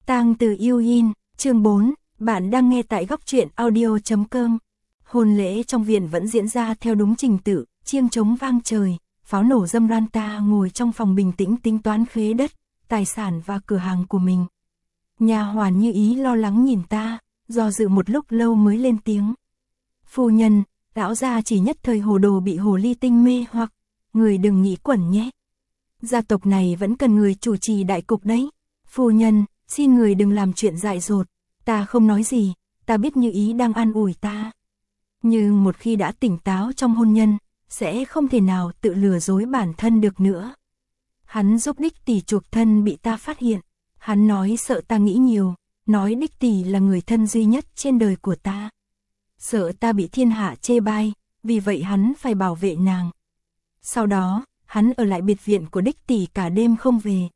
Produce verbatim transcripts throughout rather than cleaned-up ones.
Tang Từ Yêu In, chương bốn, bạn đang nghe tại góc truyện audio chấm com. Hôn lễ trong viện vẫn diễn ra theo đúng trình tự, chiêng trống vang trời, pháo nổ râm ran. Ta ngồi trong phòng bình tĩnh tính toán khế đất, tài sản và cửa hàng của mình. Nhà hoàn Như Ý lo lắng nhìn ta, do dự một lúc lâu mới lên tiếng. Phu nhân, lão gia chỉ nhất thời hồ đồ bị hồ ly tinh mê hoặc, người đừng nghĩ quẩn nhé. Gia tộc này vẫn cần người chủ trì đại cục đấy. Phu nhân, xin người đừng làm chuyện dại dột. Ta không nói gì, ta biết Như Ý đang an ủi ta. Nhưng một khi đã tỉnh táo trong hôn nhân, sẽ không thể nào tự lừa dối bản thân được nữa. Hắn giúp Đích Tỷ chuộc thân bị ta phát hiện. Hắn nói sợ ta nghĩ nhiều, nói Đích Tỷ là người thân duy nhất trên đời của ta. Sợ ta bị thiên hạ chê bai, vì vậy hắn phải bảo vệ nàng. Sau đó, hắn ở lại biệt viện của Đích Tỷ cả đêm không về.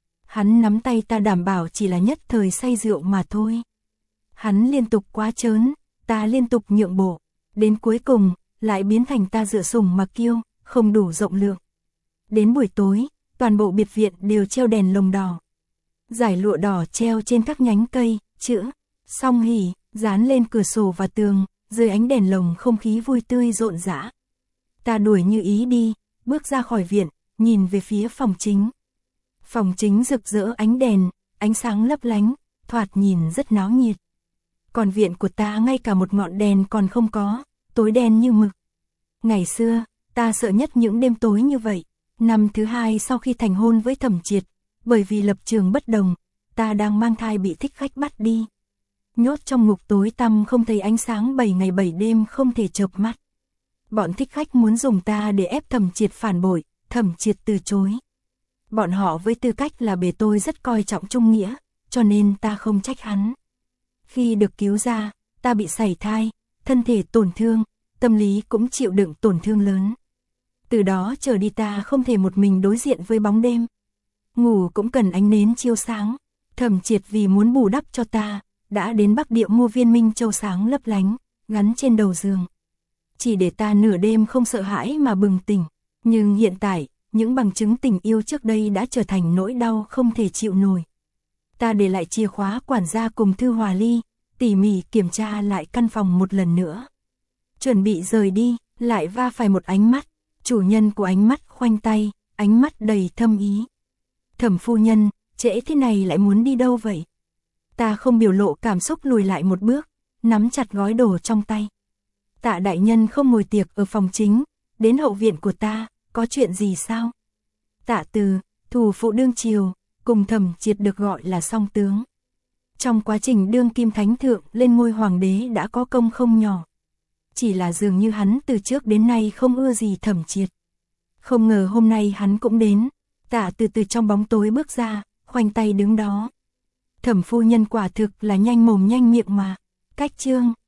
Hắn nắm tay ta đảm bảo chỉ là nhất thời say rượu mà thôi. Hắn liên tục quá trớn, ta liên tục nhượng bộ. Đến cuối cùng, lại biến thành ta dựa sủng mà kiêu, không đủ rộng lượng. Đến buổi tối, toàn bộ biệt viện đều treo đèn lồng đỏ. Dải lụa đỏ treo trên các nhánh cây, chữ Song Hỷ dán lên cửa sổ và tường, dưới ánh đèn lồng không khí vui tươi rộn rã. Ta đuổi Như Ý đi, bước ra khỏi viện, nhìn về phía phòng chính. Phòng chính rực rỡ ánh đèn, ánh sáng lấp lánh, thoạt nhìn rất náo nhiệt. Còn viện của ta ngay cả một ngọn đèn còn không có, tối đen như mực. Ngày xưa, ta sợ nhất những đêm tối như vậy. Năm thứ hai sau khi thành hôn với Thẩm Triệt, bởi vì lập trường bất đồng, ta đang mang thai bị thích khách bắt đi. Nhốt trong ngục tối tăm không thấy ánh sáng bảy ngày bảy đêm không thể chợp mắt. Bọn thích khách muốn dùng ta để ép Thẩm Triệt phản bội, Thẩm Triệt từ chối. Bọn họ với tư cách là bề tôi rất coi trọng trung nghĩa, cho nên ta không trách hắn. Khi được cứu ra, ta bị sảy thai, thân thể tổn thương, tâm lý cũng chịu đựng tổn thương lớn. Từ đó trở đi ta không thể một mình đối diện với bóng đêm. Ngủ cũng cần ánh nến chiếu sáng. Thẩm Triệt vì muốn bù đắp cho ta, đã đến Bắc Địa mua viên minh châu sáng lấp lánh, gắn trên đầu giường. Chỉ để ta nửa đêm không sợ hãi mà bừng tỉnh. Nhưng hiện tại, những bằng chứng tình yêu trước đây đã trở thành nỗi đau không thể chịu nổi. Ta để lại chìa khóa quản gia cùng Thư Hòa Ly, tỉ mỉ kiểm tra lại căn phòng một lần nữa. Chuẩn bị rời đi, lại va phải một ánh mắt. Chủ nhân của ánh mắt khoanh tay, ánh mắt đầy thâm ý. Thẩm phu nhân, trễ thế này lại muốn đi đâu vậy? Ta không biểu lộ cảm xúc lùi lại một bước, nắm chặt gói đồ trong tay. Tạ đại nhân không ngồi tiệc ở phòng chính, đến hậu viện của ta, có chuyện gì sao? Tạ Từ, thủ phụ đương triều, cùng Thẩm Triệt được gọi là song tướng. Trong quá trình đương kim thánh thượng lên ngôi hoàng đế đã có công không nhỏ. Chỉ là dường như hắn từ trước đến nay không ưa gì Thẩm Triệt. Không ngờ hôm nay hắn cũng đến. Tạ Từ từ trong bóng tối bước ra, khoanh tay đứng đó. Thẩm phu nhân quả thực là nhanh mồm nhanh miệng mà. Cách chương